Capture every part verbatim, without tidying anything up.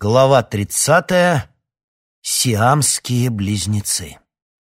Глава тридцатая. Сиамские близнецы.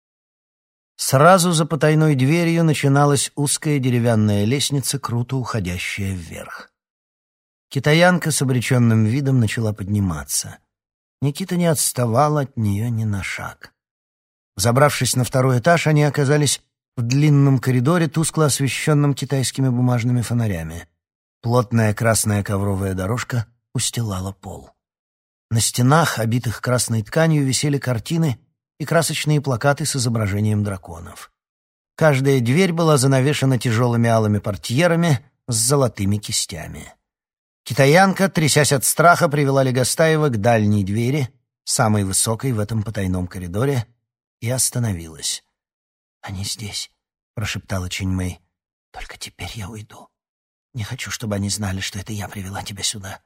Сразу за потайной дверью начиналась узкая деревянная лестница, круто уходящая вверх. Китаянка с обреченным видом начала подниматься. Никита не отставал от нее ни на шаг. Забравшись на второй этаж, они оказались в длинном коридоре, тускло освещенном китайскими бумажными фонарями. Плотная красная ковровая дорожка устилала пол. На стенах, обитых красной тканью, висели картины и красочные плакаты с изображением драконов. Каждая дверь была занавешена тяжелыми алыми портьерами с золотыми кистями. Китаянка, трясясь от страха, привела Легостаева к дальней двери, самой высокой в этом потайном коридоре, и остановилась. «Они здесь», — прошептала Чиньмэй. «Только теперь я уйду. Не хочу, чтобы они знали, что это я привела тебя сюда».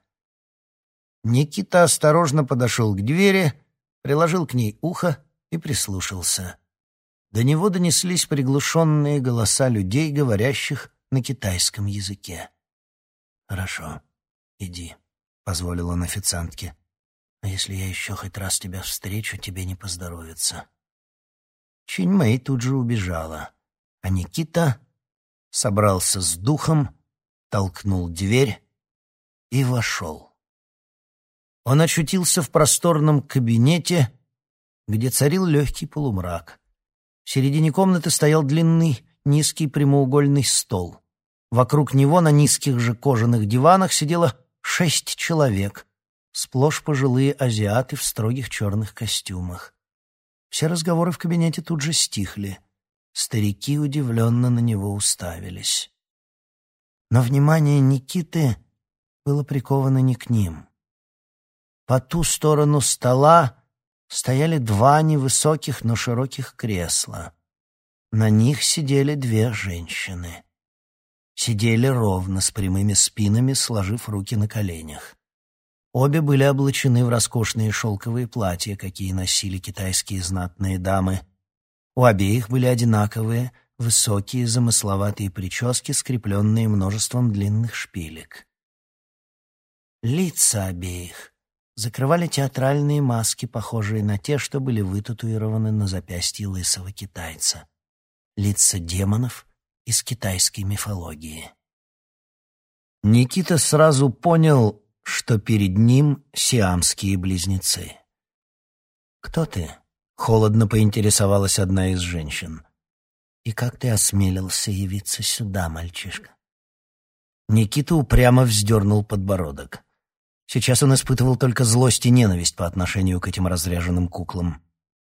Никита осторожно подошел к двери, приложил к ней ухо и прислушался. До него донеслись приглушенные голоса людей, говорящих на китайском языке. «Хорошо, иди», — позволил он официантке. «А если я еще хоть раз тебя встречу, тебе не поздоровится». Чиньмэй тут же убежала, а Никита собрался с духом, толкнул дверь и вошел. Он очутился в просторном кабинете, где царил легкий полумрак. В середине комнаты стоял длинный, низкий прямоугольный стол. Вокруг него на низких же кожаных диванах сидело шесть человек, сплошь пожилые азиаты в строгих черных костюмах. Все разговоры в кабинете тут же стихли. Старики удивленно на него уставились. Но внимание Никиты было приковано не к ним. По ту сторону стола стояли два невысоких, но широких кресла. На них сидели две женщины. Сидели ровно, с прямыми спинами, сложив руки на коленях. Обе были облачены в роскошные шелковые платья, какие носили китайские знатные дамы. У обеих были одинаковые, высокие, замысловатые прически, скрепленные множеством длинных шпилек. Лица обеих закрывали театральные маски, похожие на те, что были вытатуированы на запястье лысого китайца. Лица демонов из китайской мифологии. Никита сразу понял, что перед ним сиамские близнецы. «Кто ты?» — холодно поинтересовалась одна из женщин. «И как ты осмелился явиться сюда, мальчишка?» Никита упрямо вздернул подбородок. Сейчас он испытывал только злость и ненависть по отношению к этим разряженным куклам.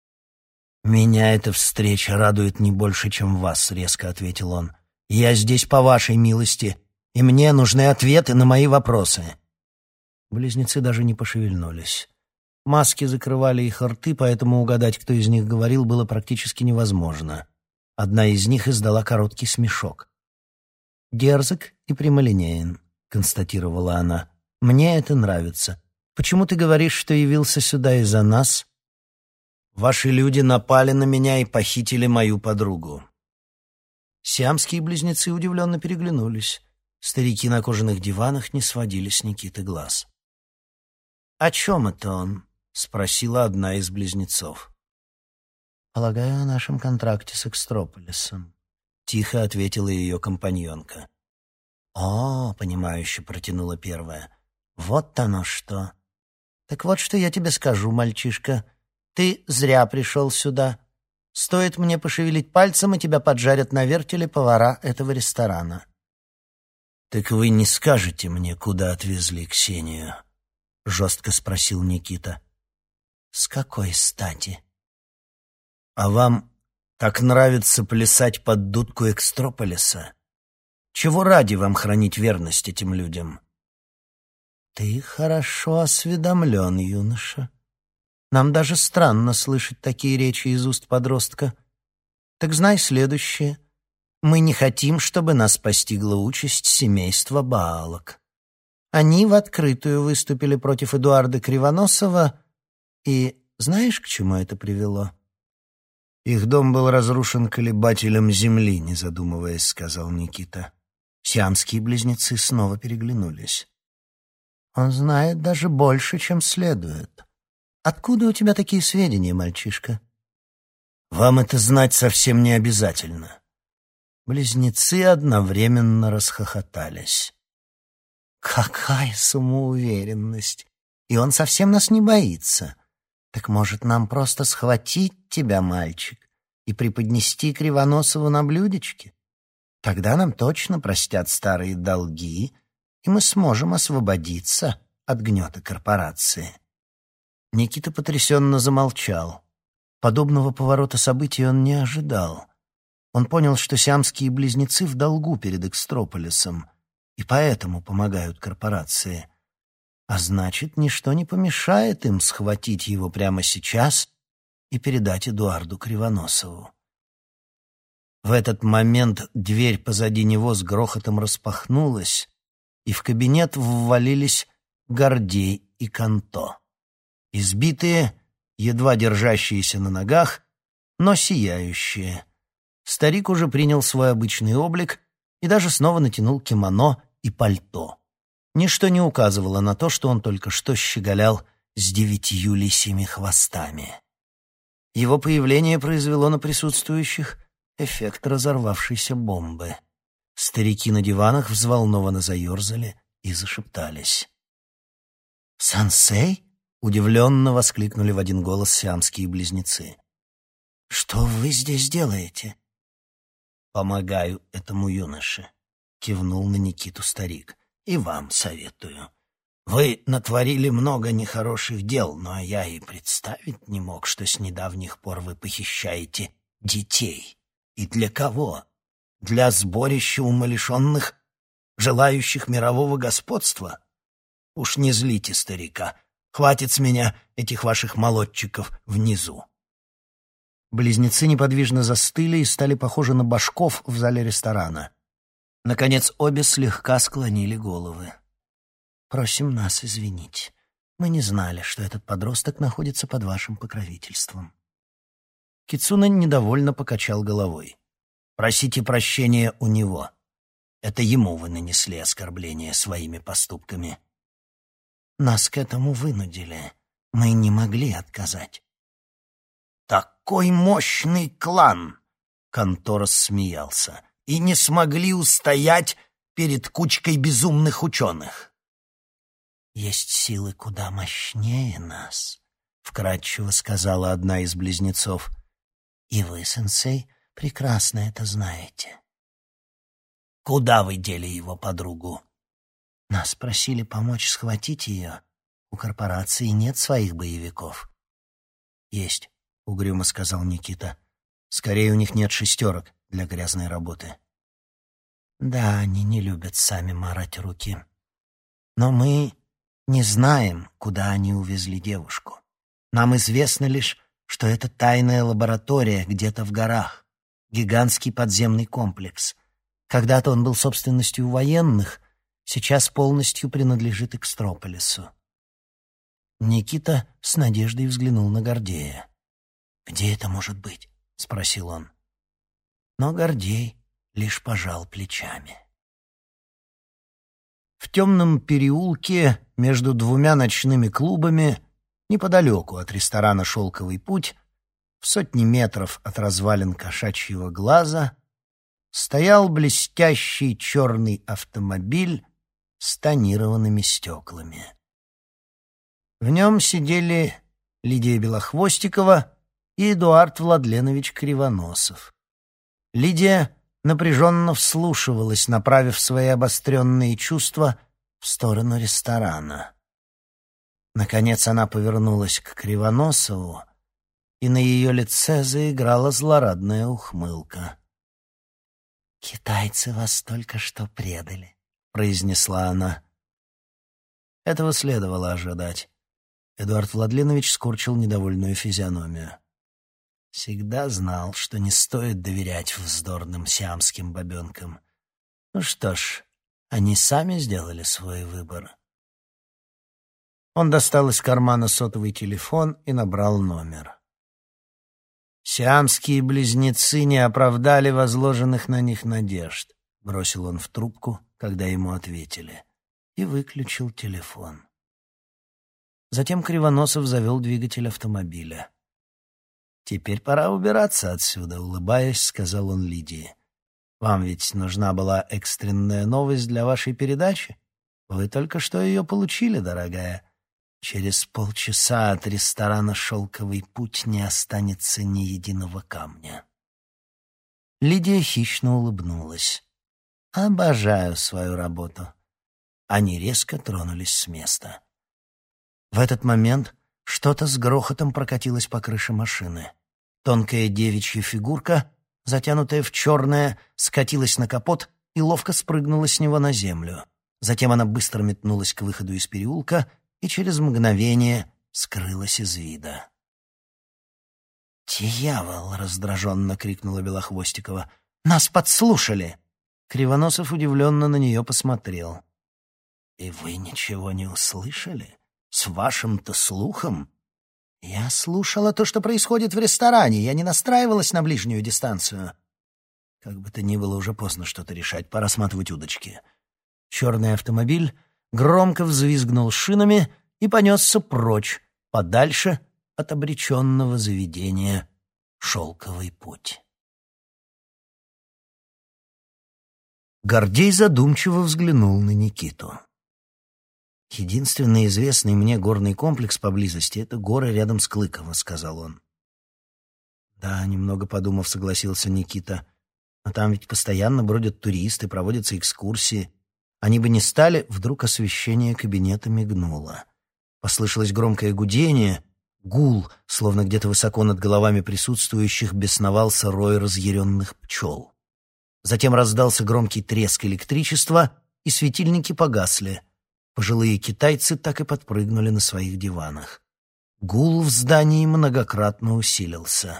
«Меня эта встреча радует не больше, чем вас», — резко ответил он. «Я здесь по вашей милости, и мне нужны ответы на мои вопросы». Близнецы даже не пошевельнулись. Маски закрывали их рты, поэтому угадать, кто из них говорил, было практически невозможно. Одна из них издала короткий смешок. «Дерзок и прямолинеен», — констатировала она. «Мне это нравится. Почему ты говоришь, что явился сюда из-за нас?» «Ваши люди напали на меня и похитили мою подругу». Сиамские близнецы удивленно переглянулись. Старики на кожаных диванах не сводили с Никиты глаз. «О чем это он?» — спросила одна из близнецов. «Полагаю, о нашем контракте с Экстрополисом», — тихо ответила ее компаньонка. «О, — понимающе протянула первая, — вот оно что. Так вот, что я тебе скажу, мальчишка. Ты зря пришел сюда. Стоит мне пошевелить пальцем, и тебя поджарят на вертеле повара этого ресторана». «Так вы не скажете мне, куда отвезли Ксению?» — жестко спросил Никита. «С какой стати?» «А вам так нравится плясать под дудку Экстрополиса? Чего ради вам хранить верность этим людям?» «Ты хорошо осведомлен, юноша. Нам даже странно слышать такие речи из уст подростка. Так знай следующее. Мы не хотим, чтобы нас постигла участь семейства Баалок. Они в открытую выступили против Эдуарда Кривоносова, и знаешь, к чему это привело?» «Их дом был разрушен колебателем земли», — не задумываясь, сказал Никита. Сиамские близнецы снова переглянулись. Он знает даже больше, чем следует. Откуда у тебя такие сведения, мальчишка? Вам это знать совсем не обязательно. Близнецы одновременно расхохотались. Какая самоуверенность! И он совсем нас не боится. Так может, нам просто схватить тебя, мальчик, и преподнести Кривоносову на блюдечке? Тогда нам точно простят старые долги, и мы сможем освободиться от гнета корпорации. Никита потрясенно замолчал. Подобного поворота событий он не ожидал. Он понял, что сиамские близнецы в долгу перед Экстрополисом, и поэтому помогают корпорации. А значит, ничто не помешает им схватить его прямо сейчас и передать Эдуарду Кривоносову. В этот момент дверь позади него с грохотом распахнулась, и в кабинет ввалились Гордей и Канто. Избитые, едва держащиеся на ногах, но сияющие. Старик уже принял свой обычный облик и даже снова натянул кимоно и пальто. Ничто не указывало на то, что он только что щеголял с девятью лисьими хвостами. Его появление произвело на присутствующих эффект разорвавшейся бомбы. Старики на диванах взволнованно заерзали и зашептались. «Сансей?» — удивленно воскликнули в один голос сиамские близнецы. «Что вы здесь делаете?» «Помогаю этому юноше», — кивнул на Никиту старик. «И вам советую. Вы натворили много нехороших дел, но я и представить не мог, что с недавних пор вы похищаете детей. И для кого? Для сборища умалишенных, желающих мирового господства? Уж не злите старика. Хватит с меня этих ваших молодчиков внизу». Близнецы неподвижно застыли и стали похожи на башков в зале ресторана. Наконец обе слегка склонили головы. «Просим нас извинить. Мы не знали, что этот подросток находится под вашим покровительством». Кицуна недовольно покачал головой. «Просите прощения у него. Это ему вы нанесли оскорбление своими поступками». «Нас к этому вынудили. Мы не могли отказать». «Такой мощный клан!» — Канто рассмеялся. «И не смогли устоять перед кучкой безумных ученых». «Есть силы куда мощнее нас», — вкратчиво сказала одна из близнецов. «И вы, сенсей, прекрасно это знаете». «Куда вы дели его подругу?» «Нас просили помочь схватить ее. У корпорации нет своих боевиков». «Есть», — угрюмо сказал Никита. «Скорее, у них нет шестерок для грязной работы». «Да, они не любят сами марать руки. Но мы не знаем, куда они увезли девушку. Нам известно лишь, что это тайная лаборатория где-то в горах, гигантский подземный комплекс. Когда-то он был собственностью военных, сейчас полностью принадлежит Экстрополису». Никита с надеждой взглянул на Гордея. «Где это может быть?» — спросил он. Но Гордей лишь пожал плечами. В темном переулке между двумя ночными клубами, неподалеку от ресторана «Шелковый путь», в сотни метров от развалин кошачьего глаза, стоял блестящий черный автомобиль с тонированными стеклами. В нем сидели Лидия Белохвостикова и Эдуард Владленович Кривоносов. Лидия напряженно вслушивалась, направив свои обостренные чувства в сторону ресторана. Наконец она повернулась к Кривоносову, и на ее лице заиграла злорадная ухмылка. «Китайцы вас только что предали», — произнесла она. Этого следовало ожидать. Эдуард Владленович скорчил недовольную физиономию. Всегда знал, что не стоит доверять вздорным сиамским бабенкам. Ну что ж, они сами сделали свой выбор. Он достал из кармана сотовый телефон и набрал номер. «Сиамские близнецы не оправдали возложенных на них надежд», — бросил он в трубку, когда ему ответили, и выключил телефон. Затем Кривоносов завел двигатель автомобиля. «Теперь пора убираться отсюда», — улыбаясь, сказал он Лидии. «Вам ведь нужна была экстренная новость для вашей передачи? Вы только что ее получили, дорогая. Через полчаса от ресторана «Шелковый путь» не останется ни единого камня». Лидия хищно улыбнулась. «Обожаю свою работу». Они резко тронулись с места. В этот момент что-то с грохотом прокатилось по крыше машины. Тонкая девичья фигурка, затянутая в черное, скатилась на капот и ловко спрыгнула с него на землю. Затем она быстро метнулась к выходу из переулка и через мгновение скрылась из вида. «Дьявол!» — раздраженно крикнула Белохвостикова. «Нас подслушали!» Кривоносов удивленно на нее посмотрел. «И вы ничего не услышали? С вашим-то слухом?» «Я слушала то, что происходит в ресторане. Я не настраивалась на ближнюю дистанцию». Как бы то ни было, уже поздно что-то решать. Пора сматывать удочки. Черный автомобиль громко взвизгнул шинами и понесся прочь, подальше от обреченного заведения «Шелковый путь». Гордей задумчиво взглянул на Никиту. «Единственный известный мне горный комплекс поблизости — это горы рядом с Клыково», — сказал он. «Да», — немного подумав, согласился Никита. «Но там ведь постоянно бродят туристы, проводятся экскурсии. Они бы не стали...» Вдруг освещение кабинета мигнуло. Послышалось громкое гудение. Гул, словно где-то высоко над головами присутствующих, бесновался рой разъяренных пчел. Затем раздался громкий треск электричества, и светильники погасли. Пожилые китайцы так и подпрыгнули на своих диванах. Гул в здании многократно усилился.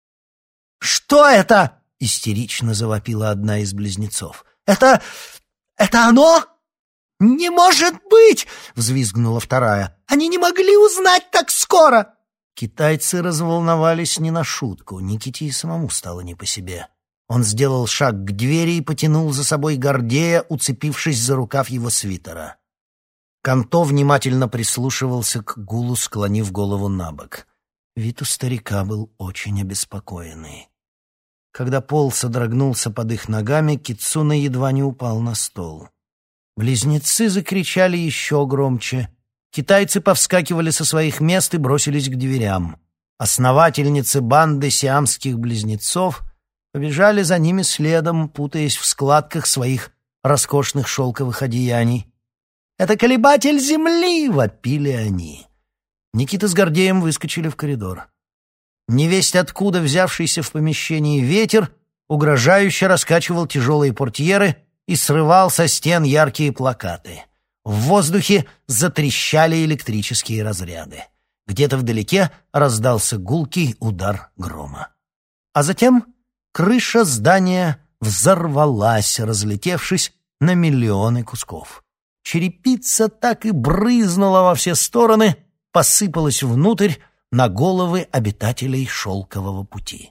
«Что это?» — истерично завопила одна из близнецов. «Это... это оно?» «Не может быть!» — взвизгнула вторая. «Они не могли узнать так скоро!» Китайцы разволновались не на шутку. Никите и самому стало не по себе. Он сделал шаг к двери и потянул за собой Гордея, уцепившись за рукав его свитера. Канто внимательно прислушивался к гулу, склонив голову на бок. Вид у старика был очень обеспокоенный. Когда пол содрогнулся под их ногами, Кицуна едва не упал на стол. Близнецы закричали еще громче. Китайцы повскакивали со своих мест и бросились к дверям. Основательницы банды сиамских близнецов побежали за ними следом, путаясь в складках своих роскошных шелковых одеяний. «Это колебатель земли!» — вопили они. Никита с Гордеем выскочили в коридор. Невесть откуда взявшийся в помещении ветер угрожающе раскачивал тяжелые портьеры и срывал со стен яркие плакаты. В воздухе затрещали электрические разряды. Где-то вдалеке раздался гулкий удар грома. А затем крыша здания взорвалась, разлетевшись на миллионы кусков. Черепица так и брызнула во все стороны, посыпалась внутрь на головы обитателей Шелкового пути.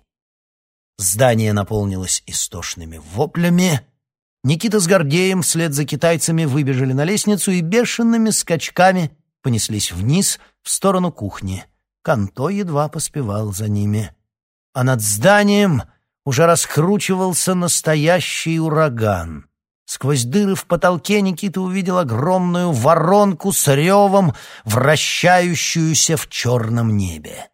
Здание наполнилось истошными воплями. Никита с Гордеем вслед за китайцами выбежали на лестницу и бешеными скачками понеслись вниз в сторону кухни. Канто едва поспевал за ними. А над зданием уже раскручивался настоящий ураган. Сквозь дыры в потолке Никита увидел огромную воронку с ревом, вращающуюся в черном небе.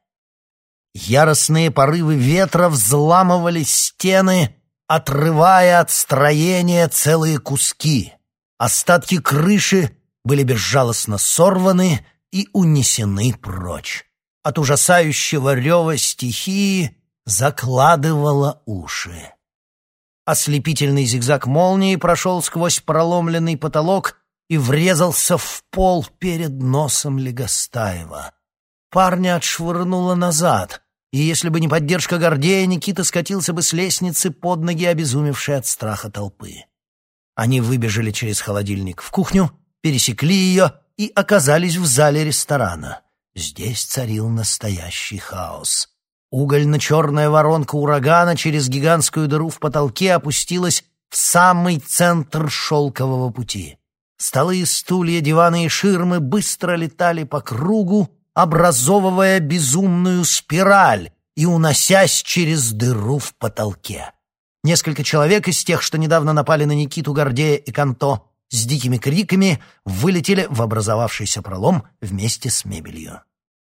Яростные порывы ветра взламывали стены, отрывая от строения целые куски. Остатки крыши были безжалостно сорваны и унесены прочь. От ужасающего рева стихии закладывало уши. Ослепительный зигзаг молнии прошел сквозь проломленный потолок и врезался в пол перед носом Легостаева. Парня отшвырнуло назад, и если бы не поддержка Гордея, Никита скатился бы с лестницы под ноги обезумевшей от страха толпы. Они выбежали через холодильник в кухню, пересекли ее и оказались в зале ресторана. Здесь царил настоящий хаос. Угольно-черная воронка урагана через гигантскую дыру в потолке опустилась в самый центр Шелкового пути. Столы, стулья, диваны и ширмы быстро летали по кругу, образовывая безумную спираль и уносясь через дыру в потолке. Несколько человек из тех, что недавно напали на Никиту, Гордея и Канто, с дикими криками вылетели в образовавшийся пролом вместе с мебелью.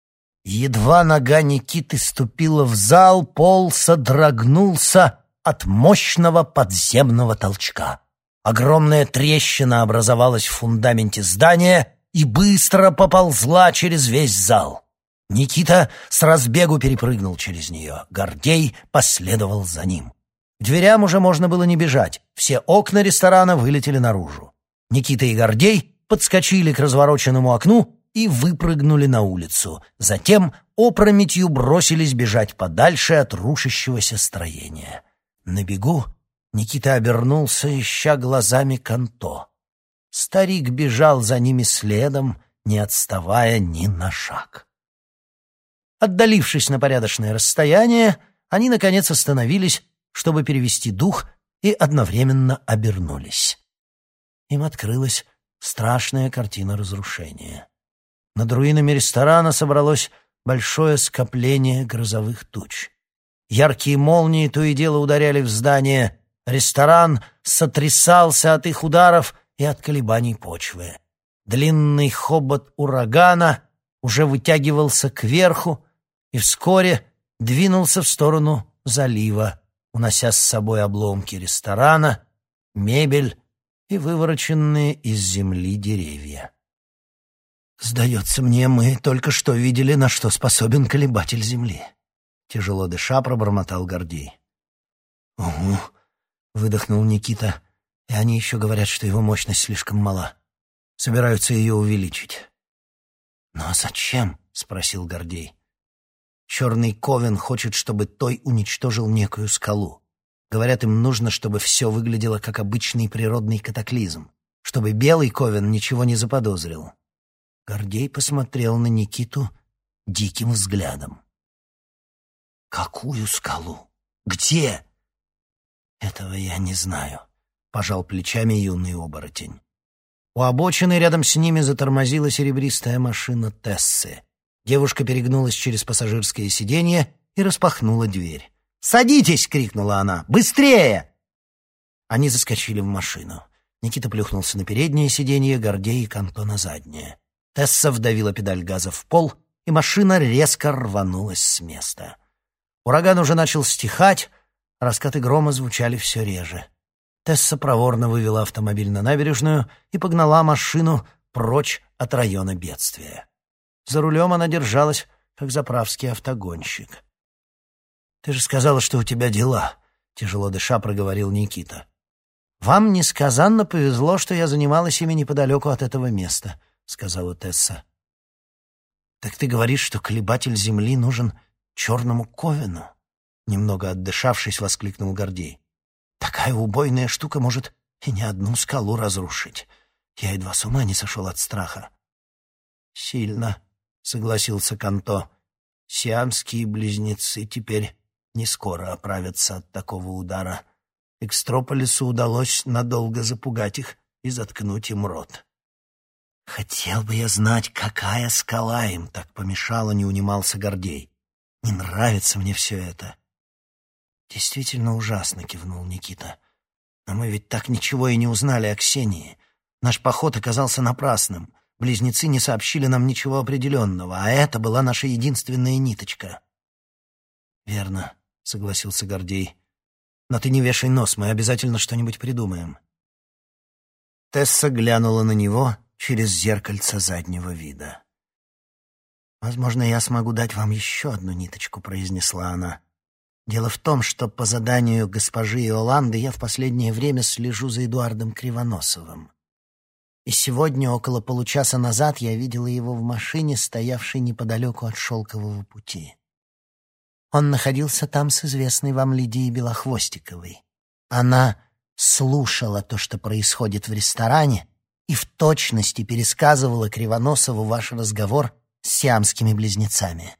Едва нога Никиты ступила в зал, пол содрогнулся от мощного подземного толчка. Огромная трещина образовалась в фундаменте здания и быстро поползла через весь зал. Никита с разбегу перепрыгнул через нее. Гордей последовал за ним. К дверям уже можно было не бежать. Все окна ресторана вылетели наружу. Никита и Гордей подскочили к развороченному окну и выпрыгнули на улицу. Затем опрометью бросились бежать подальше от рушащегося строения. На бегу Никита обернулся, ища глазами Канто. Старик бежал за ними следом, не отставая ни на шаг. Отдалившись на порядочное расстояние, они, наконец, остановились, чтобы перевести дух, и одновременно обернулись. Им открылась страшная картина разрушения. Над руинами ресторана собралось большое скопление грозовых туч. Яркие молнии то и дело ударяли в здание. Ресторан сотрясался от их ударов и от колебаний почвы. Длинный хобот урагана уже вытягивался кверху и вскоре двинулся в сторону залива, унося с собой обломки ресторана, мебель и вывороченные из земли деревья. «Сдается мне, мы только что видели, на что способен колебатель земли», — тяжело дыша пробормотал Гордей. «Угу», — выдохнул Никита, — «и они еще говорят, что его мощность слишком мала. Собираются ее увеличить». «Но зачем?» — спросил Гордей. «Черный Ковен хочет, чтобы Той уничтожил некую скалу. Говорят, им нужно, чтобы все выглядело как обычный природный катаклизм, чтобы Белый Ковен ничего не заподозрил». Гордей посмотрел на Никиту диким взглядом. «Какую скалу? Где?» «Этого я не знаю», — пожал плечами юный оборотень. У обочины рядом с ними затормозила серебристая машина Тессы. Девушка перегнулась через пассажирское сиденье и распахнула дверь. «Садитесь!» — крикнула она. «Быстрее!» Они заскочили в машину. Никита плюхнулся на переднее сиденье, Гордей и Канто на заднее. Тесса вдавила педаль газа в пол, и машина резко рванулась с места. Ураган уже начал стихать, раскаты грома звучали все реже. Тесса проворно вывела автомобиль на набережную и погнала машину прочь от района бедствия. За рулем она держалась, как заправский автогонщик. «Ты же сказала, что у тебя дела», — тяжело дыша проговорил Никита. «Вам несказанно повезло, что я занималась ими неподалеку от этого места», — сказала Тесса. «Так ты говоришь, что колебатель земли нужен черному Ковену?» Немного отдышавшись, воскликнул Гордей. «Такая убойная штука может и не одну скалу разрушить. Я едва с ума не сошел от страха». «Сильно», — согласился Канто. «Сиамские близнецы теперь не скоро оправятся от такого удара. Экстрополису удалось надолго запугать их и заткнуть им рот». «Хотел бы я знать, какая скала им так помешала», — не унимался Гордей. «Не нравится мне все это». «Действительно ужасно», — кивнул Никита. «Но мы ведь так ничего и не узнали о Ксении. Наш поход оказался напрасным. Близнецы не сообщили нам ничего определенного, а это была наша единственная ниточка». «Верно», — согласился Гордей. «Но ты не вешай нос, мы обязательно что-нибудь придумаем». Тесса глянула на него через зеркальце заднего вида. «Возможно, я смогу дать вам еще одну ниточку», — произнесла она. «Дело в том, что по заданию госпожи Иоланды я в последнее время слежу за Эдуардом Кривоносовым. И сегодня, около получаса назад, я видела его в машине, стоявшей неподалеку от Шелкового пути. Он находился там с известной вам Лидией Белохвостиковой. Она слушала то, что происходит в ресторане, и в точности пересказывала Кривоносову ваш разговор с сиамскими близнецами».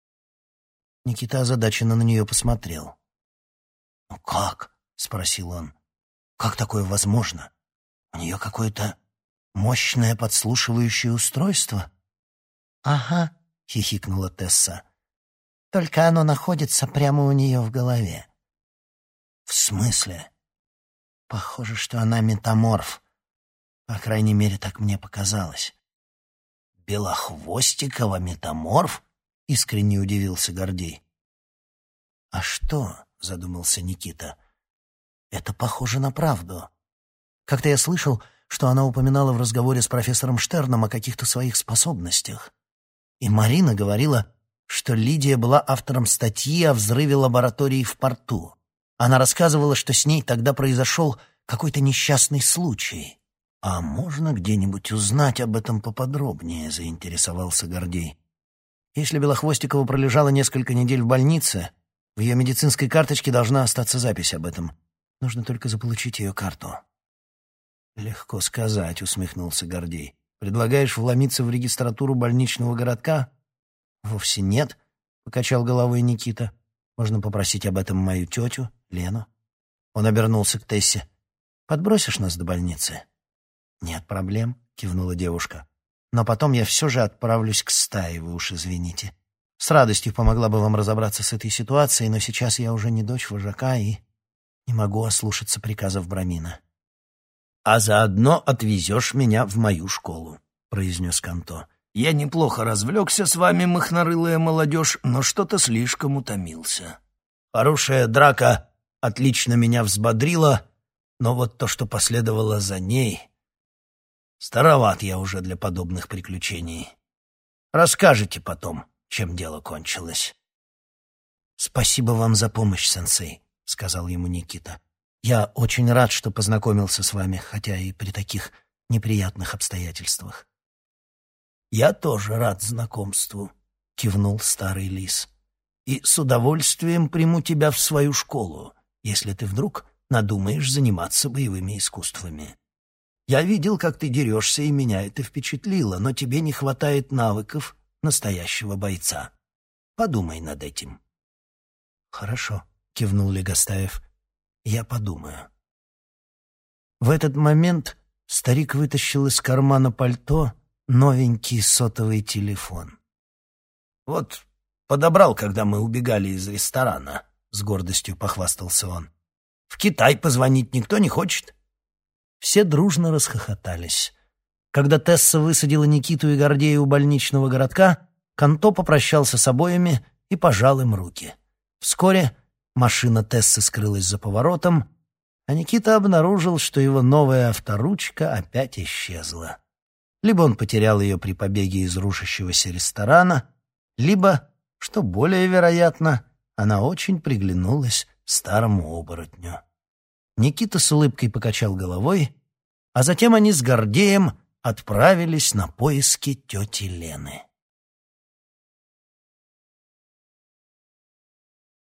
Никита озадаченно на нее посмотрел. «Ну как?» — спросил он. «Как такое возможно? У нее какое-то Мощное подслушивающее устройство? Ага, хихикнула Тесса. Только оно находится прямо у нее в голове. В смысле? Похоже, что она метаморф. По крайней мере, так мне показалось. Белохвостикова метаморф? Искренне удивился Гордей. А что? Задумался Никита. Это похоже на правду. Как-то я слышал, что она упоминала в разговоре с профессором Штерном о каких-то своих способностях. И Марина говорила, что Лидия была автором статьи о взрыве лаборатории в порту. Она рассказывала, что с ней тогда произошел какой-то несчастный случай. «А можно где-нибудь узнать об этом поподробнее?» — заинтересовался Гордей. «Если Белохвостикова пролежала несколько недель в больнице, в ее медицинской карточке должна остаться запись об этом. Нужно только заполучить ее карту». «Легко сказать», — усмехнулся Гордей. «Предлагаешь вломиться в регистратуру больничного городка?» «Вовсе нет», — покачал головой Никита. «Можно попросить об этом мою тетю, Лену». Он обернулся к Тессе. «Подбросишь нас до больницы?» «Нет проблем», — кивнула девушка. «Но потом я все же отправлюсь к стае, вы уж извините. С радостью помогла бы вам разобраться с этой ситуацией, но сейчас я уже не дочь вожака и не могу ослушаться приказов Брамина». «А заодно отвезешь меня в мою школу», — произнес Канто. «Я неплохо развлекся с вами, махнорылая молодежь, но что-то слишком утомился. Хорошая драка отлично меня взбодрила, но вот то, что последовало за ней... Староват я уже для подобных приключений. Расскажете потом, чем дело кончилось». «Спасибо вам за помощь, сенсей», — сказал ему Никита. «Я очень рад, что познакомился с вами, хотя и при таких неприятных обстоятельствах». «Я тоже рад знакомству», — кивнул старый лис. «И с удовольствием приму тебя в свою школу, если ты вдруг надумаешь заниматься боевыми искусствами. Я видел, как ты дерешься, и меня это впечатлило, но тебе не хватает навыков настоящего бойца. Подумай над этим». «Хорошо», — кивнул Легостаев. «Я подумаю». В этот момент старик вытащил из кармана пальто новенький сотовый телефон. «Вот подобрал, когда мы убегали из ресторана», — с гордостью похвастался он. «В Китай позвонить никто не хочет?» Все дружно расхохотались. Когда Тесса высадила Никиту и Гордея у больничного городка, Канто попрощался с обоими и пожал им руки. Вскоре машина Тессы скрылась за поворотом, а Никита обнаружил, что его новая авторучка опять исчезла. Либо он потерял ее при побеге из рушащегося ресторана, либо, что более вероятно, она очень приглянулась старому оборотню. Никита с улыбкой покачал головой, а затем они с Гордеем отправились на поиски тети Лены.